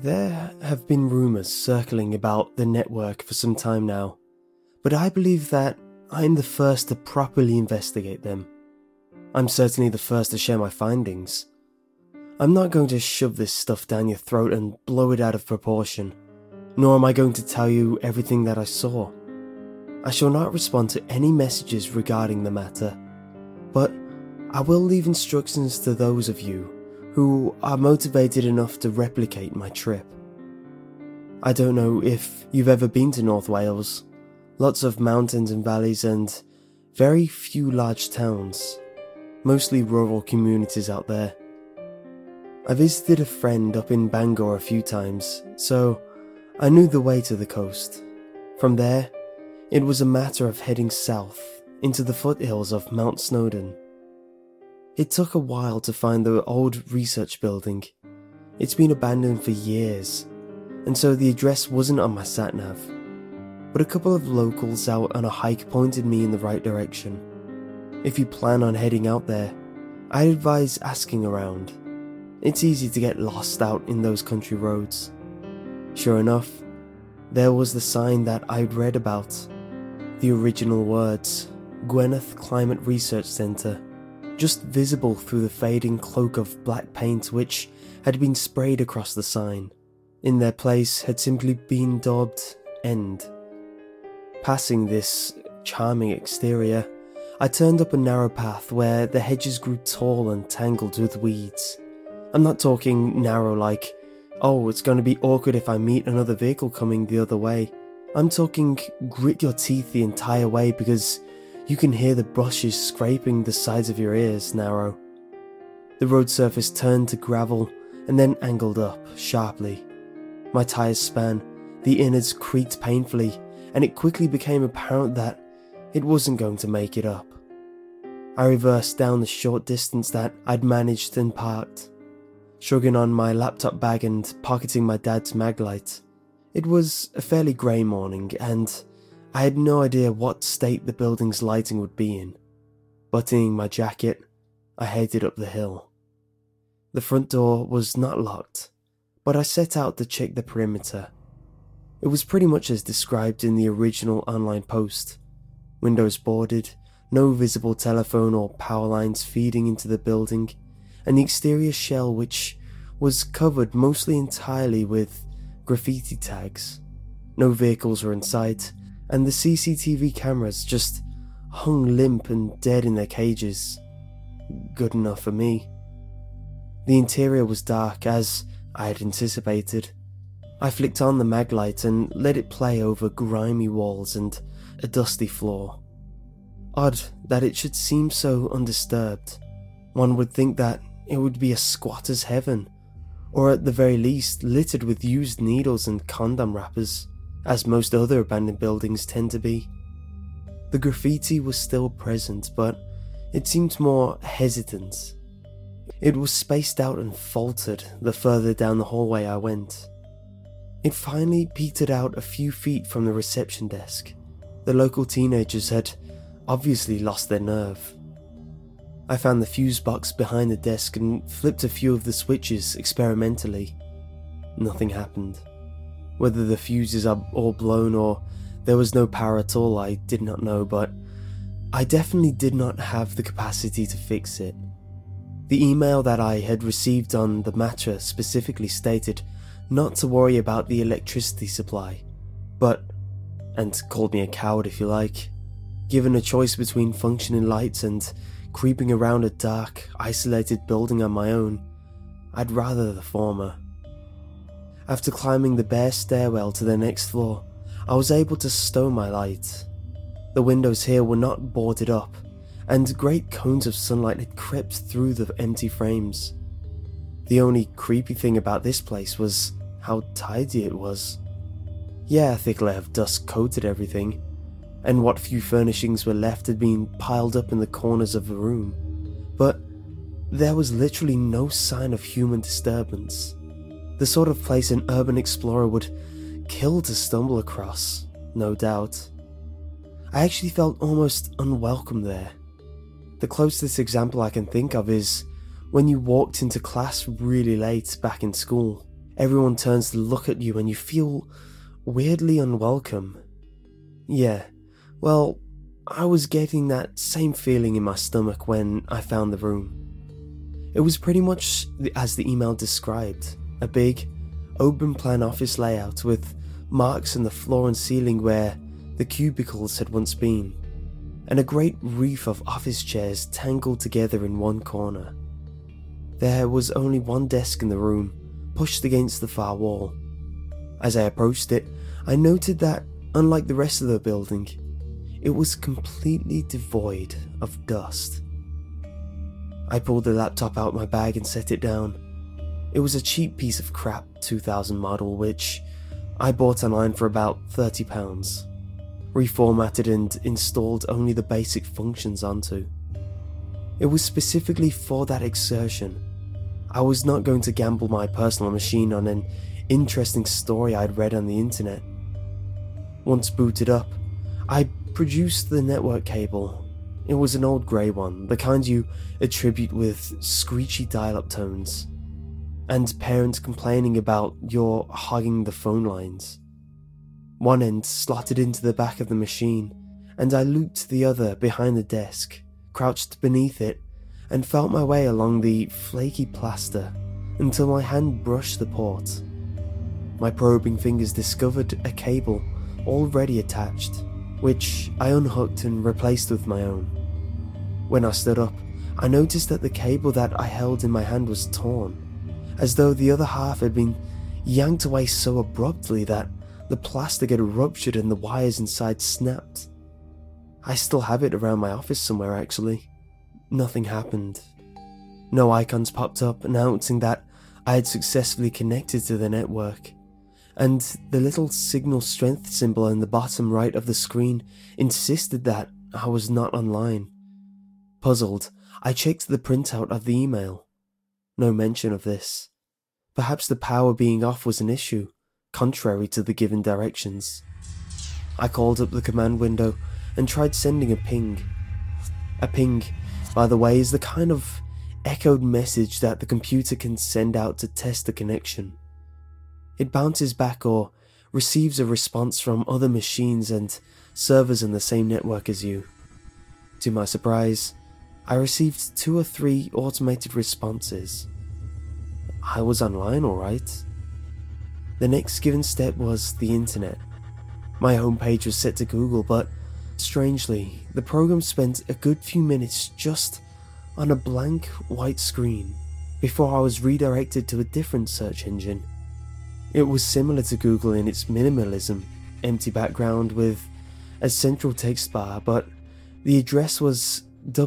There have been rumours circling about the network for some time now, but I believe that I'm the first to properly investigate them. I'm certainly the first to share my findings. I'm not going to shove this stuff down your throat and blow it out of proportion, nor am I going to tell you everything that I saw. I shall not respond to any messages regarding the matter, but I will leave instructions to those of you who are motivated enough to replicate my trip. I don't know if you've ever been to North Wales. Lots of mountains and valleys and very few large towns. Mostly rural communities out there. I visited a friend up in Bangor a few times, so I knew the way to the coast. From there, it was a matter of heading south into the foothills of Mount Snowdon. It took a while to find the old research building. It's been abandoned for years, and so the address wasn't on my sat-nav. But a couple of locals out on a hike pointed me in the right direction. If you plan on heading out there, I'd advise asking around. It's easy to get lost out in those country roads. Sure enough, there was the sign that I'd read about. The original words, Gwynedd Climate Research Centre, just visible through the fading cloak of black paint which had been sprayed across the sign. In their place had simply been daubed End. Passing this charming exterior, I turned up a narrow path where the hedges grew tall and tangled with weeds. I'm not talking narrow like, oh, it's going to be awkward if I meet another vehicle coming the other way. I'm talking grit your teeth the entire way because you can hear the brushes scraping the sides of your ears narrow. The road surface turned to gravel and then angled up sharply. My tyres span, the innards creaked painfully, and it quickly became apparent that it wasn't going to make it up. I reversed down the short distance that I'd managed and parked, shrugging on my laptop bag and pocketing my dad's Maglite. It was a fairly grey morning, and I had no idea what state the building's lighting would be in. Buttoning my jacket, I headed up the hill. The front door was not locked, but I set out to check the perimeter. It was pretty much as described in the original online post. Windows boarded, no visible telephone or power lines feeding into the building, and the exterior shell which was covered mostly entirely with graffiti tags. No vehicles were in sight, and the CCTV cameras just hung limp and dead in their cages. Good enough for me. The interior was dark, as I had anticipated. I flicked on the Maglite and let it play over grimy walls and a dusty floor. Odd that it should seem so undisturbed. One would think that it would be a squatter's heaven, or at the very least littered with used needles and condom wrappers, as most other abandoned buildings tend to be. The graffiti was still present, but it seemed more hesitant. It was spaced out and faltered the further down the hallway I went. It finally petered out a few feet from the reception desk. The local teenagers had obviously lost their nerve. I found the fuse box behind the desk and flipped a few of the switches experimentally. Nothing happened. Whether the fuses are all blown or there was no power at all, I did not know, but I definitely did not have the capacity to fix it. The email that I had received on the matter specifically stated not to worry about the electricity supply, but, and called me a coward if you like, given a choice between functioning lights and creeping around a dark, isolated building on my own, I'd rather the former. After climbing the bare stairwell to the next floor, I was able to stow my light. The windows here were not boarded up, and great cones of sunlight had crept through the empty frames. The only creepy thing about this place was how tidy it was. Yeah, a thick layer of dust coated everything, and what few furnishings were left had been piled up in the corners of the room, but there was literally no sign of human disturbance. The sort of place an urban explorer would kill to stumble across, no doubt. I actually felt almost unwelcome there. The closest example I can think of is when you walked into class really late back in school. Everyone turns to look at you and you feel weirdly unwelcome. Yeah, well, I was getting that same feeling in my stomach when I found the room. It was pretty much as the email described, a big, open-plan office layout with marks on the floor and ceiling where the cubicles had once been, and a great wreath of office chairs tangled together in one corner. There was only one desk in the room, pushed against the far wall. As I approached it, I noted that, unlike the rest of the building, it was completely devoid of dust. I pulled the laptop out my bag and set it down. It was a cheap piece of crap 2000 model which I bought online for about £30, reformatted and installed only the basic functions onto. It was specifically for that exertion. I was not going to gamble my personal machine on an interesting story I'd read on the internet. Once booted up, I produced the network cable. It was an old grey one, the kind you attribute with screechy dial-up tones, and parents complaining about your hogging the phone lines. One end slotted into the back of the machine, and I looped the other behind the desk, crouched beneath it, and felt my way along the flaky plaster until my hand brushed the port. My probing fingers discovered a cable already attached, which I unhooked and replaced with my own. When I stood up, I noticed that the cable that I held in my hand was torn, as though the other half had been yanked away so abruptly that the plastic had ruptured and the wires inside snapped. I still have it around my office somewhere actually. Nothing happened. No icons popped up announcing that I had successfully connected to the network, and the little signal strength symbol in the bottom right of the screen insisted that I was not online. Puzzled, I checked the printout of the email. No mention of this. Perhaps the power being off was an issue, contrary to the given directions. I called up the command window and tried sending a ping. A ping, by the way, is the kind of echoed message that the computer can send out to test the connection. It bounces back or receives a response from other machines and servers in the same network as you. To my surprise, I received 2 or 3 automated responses. I was online, alright. The next given step was the internet. My homepage was set to Google, but strangely, the program spent a good few minutes just on a blank white screen before I was redirected to a different search engine. It was similar to Google in its minimalism, empty background with a central text bar, but the address was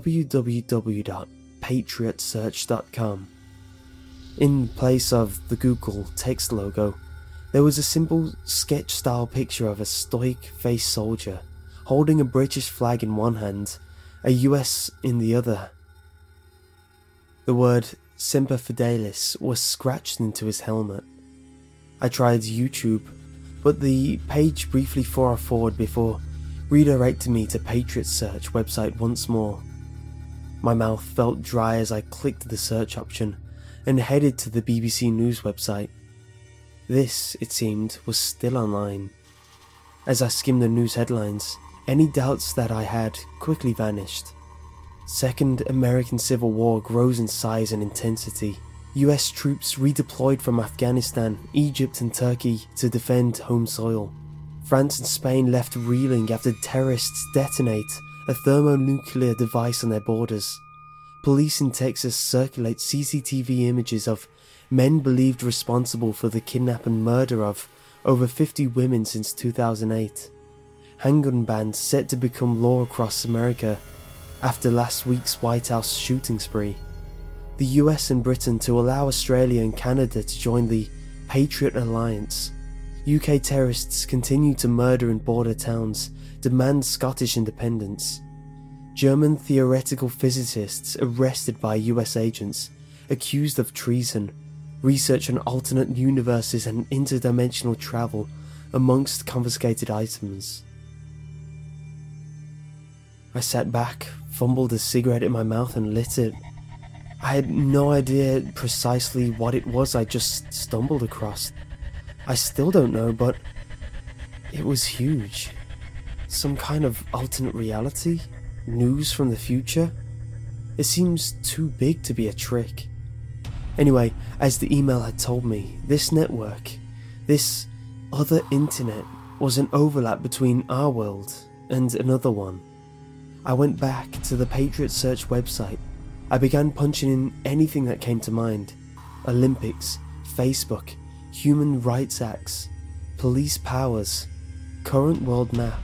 www.patriotsearch.com. In place of the Google text logo, there was a simple sketch-style picture of a stoic-faced soldier holding a British flag in one hand, a US in the other. The word Semper Fidelis was scratched into his helmet. I tried YouTube, but the page briefly forward before redirecting me to Patriot Search website once more. My mouth felt dry as I clicked the search option and headed to the BBC News website. This, it seemed, was still online. As I skimmed the news headlines, any doubts that I had quickly vanished. Second American Civil War grows in size and intensity. US troops redeployed from Afghanistan, Egypt and Turkey to defend home soil. France and Spain left reeling after terrorists detonate a thermonuclear device on their borders. Police in Texas circulate CCTV images of men believed responsible for the kidnap and murder of over 50 women since 2008. Handgun bans set to become law across America after last week's White House shooting spree. The US and Britain to allow Australia and Canada to join the Patriot Alliance. UK terrorists continue to murder in border towns, demand Scottish independence. German theoretical physicists arrested by US agents, accused of treason. Research on alternate universes and interdimensional travel amongst confiscated items. I sat back, fumbled a cigarette in my mouth and lit it. I had no idea precisely what it was I just stumbled across. I still don't know, but it was huge. Some kind of alternate reality? News from the future? It seems too big to be a trick. Anyway, as the email had told me, this network, this other internet, was an overlap between our world and another one. I went back to the Patriot Search website. I began punching in anything that came to mind. Olympics, Facebook, human rights acts, police powers, current world map.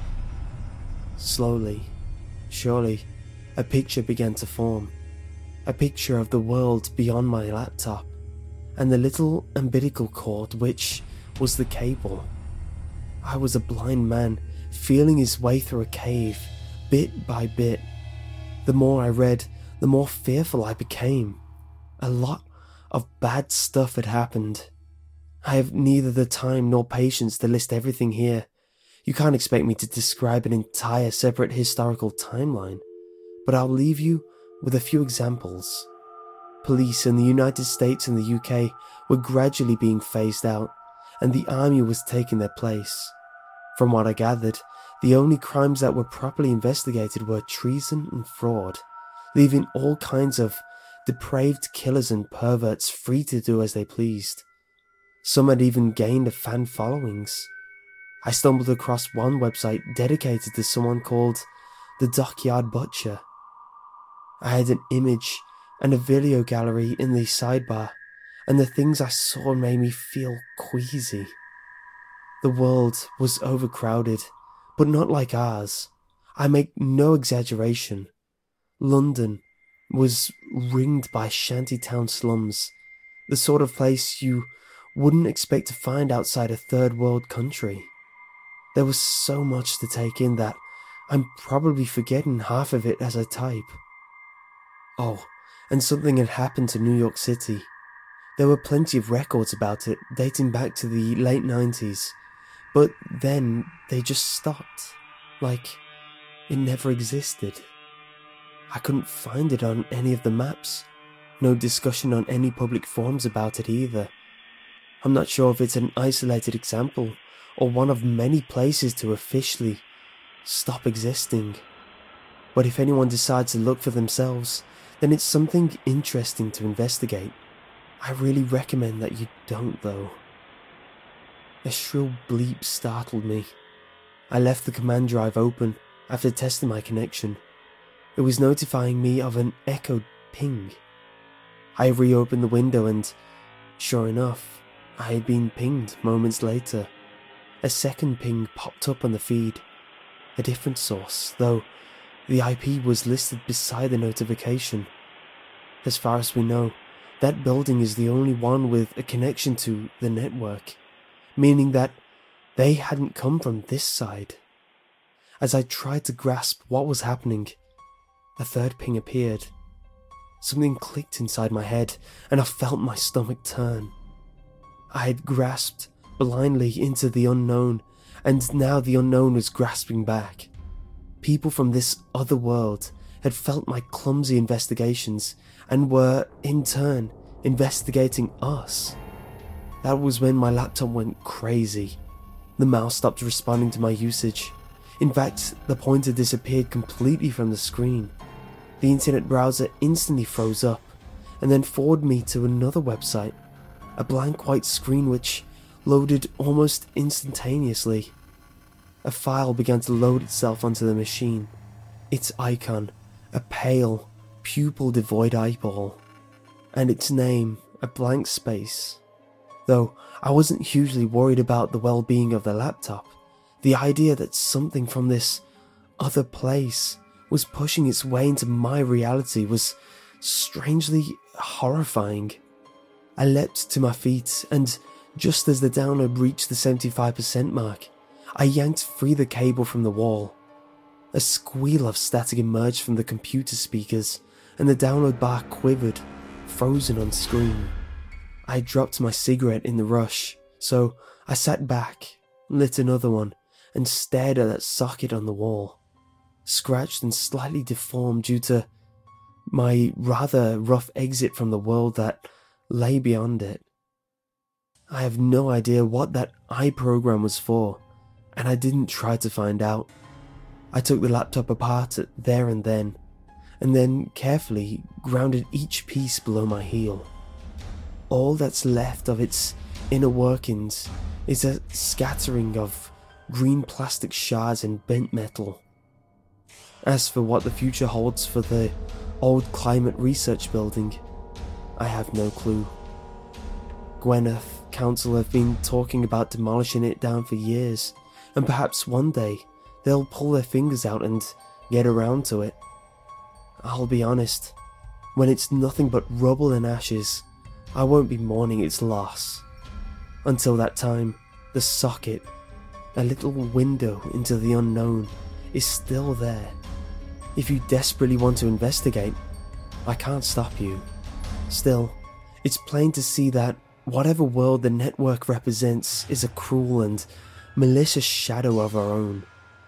Slowly, surely, a picture began to form. A picture of the world beyond my laptop, and the little umbilical cord which was the cable. I was a blind man, feeling his way through a cave, bit by bit. The more I read, the more fearful I became. A lot of bad stuff had happened. I have neither the time nor patience to list everything here. You can't expect me to describe an entire separate historical timeline, but I'll leave you with a few examples. Police in the United States and the UK were gradually being phased out, and the army was taking their place. From what I gathered, the only crimes that were properly investigated were treason and fraud, leaving all kinds of depraved killers and perverts free to do as they pleased. Some had even gained a fan followings. I stumbled across one website dedicated to someone called the Dockyard Butcher. I had an image and a video gallery in the sidebar, and the things I saw made me feel queasy. The world was overcrowded, but not like ours. I make no exaggeration. London was ringed by shantytown slums, the sort of place you wouldn't expect to find outside a third world country. There was so much to take in that I'm probably forgetting half of it as I type. Oh, and something had happened to New York City. There were plenty of records about it dating back to the late 90s, but then they just stopped, like it never existed. I couldn't find it on any of the maps, no discussion on any public forums about it either. I'm not sure if it's an isolated example or one of many places to officially stop existing. But if anyone decides to look for themselves, then it's something interesting to investigate. I really recommend that you don't, though. A shrill bleep startled me. I left the command drive open after testing my connection. It was notifying me of an echoed ping. I reopened the window and, sure enough, I had been pinged moments later. A second ping popped up on the feed. A different source, though the IP was listed beside the notification. As far as we know, that building is the only one with a connection to the network, meaning that they hadn't come from this side. As I tried to grasp what was happening, a third ping appeared. Something clicked inside my head, and I felt my stomach turn. I had grasped blindly into the unknown, and now the unknown was grasping back. People from this other world had felt my clumsy investigations and were, in turn, investigating us. That was when my laptop went crazy. The mouse stopped responding to my usage. In fact, the pointer disappeared completely from the screen. The internet browser instantly froze up, and then forwarded me to another website, a blank white screen which loaded almost instantaneously. A file began to load itself onto the machine. Its icon, a pale, pupil-devoid eyeball, and its name, a blank space. Though I wasn't hugely worried about the well-being of the laptop, the idea that something from this other place was pushing its way into my reality was strangely horrifying. I leapt to my feet, and just as the download reached the 75% mark, I yanked free the cable from the wall. A squeal of static emerged from the computer speakers, and the download bar quivered, frozen on screen. I dropped my cigarette in the rush, so I sat back, lit another one, and stared at that socket on the wall, scratched and slightly deformed due to my rather rough exit from the world that lay beyond it. I have no idea what that iProgram was for, and I didn't try to find out. I took the laptop apart there and then carefully grounded each piece below my heel. All that's left of its inner workings is a scattering of green plastic shards and bent metal. As for what the future holds for the old climate research building, I have no clue. Gwyneth Council have been talking about demolishing it down for years, and perhaps one day they'll pull their fingers out and get around to it. I'll be honest, when it's nothing but rubble and ashes, I won't be mourning its loss. Until that time, the socket, a little window into the unknown, is still there. If you desperately want to investigate, I can't stop you. Still, it's plain to see that whatever world the network represents is a cruel and malicious shadow of our own.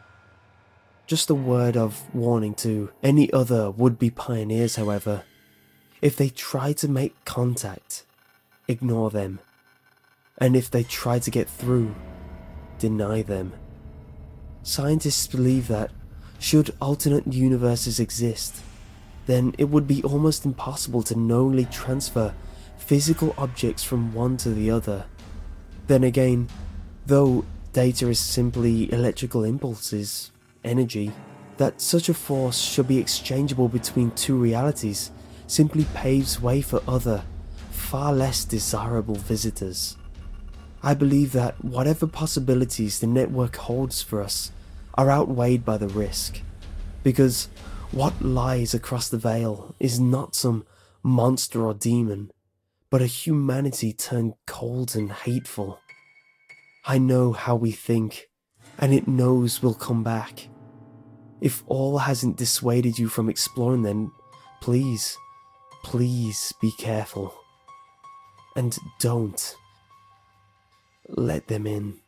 Just a word of warning to any other would-be pioneers, however. If they try to make contact, ignore them. And if they try to get through, deny them. Scientists believe that should alternate universes exist, then it would be almost impossible to knowingly transfer physical objects from one to the other. Then again, though data is simply electrical impulses, energy, that such a force should be exchangeable between two realities simply paves way for other, far less desirable visitors. I believe that whatever possibilities the network holds for us are outweighed by the risk, because what lies across the veil is not some monster or demon, but a humanity turned cold and hateful. I know how we think, and it knows we'll come back. If all hasn't dissuaded you from exploring, then please be careful. And don't let them in.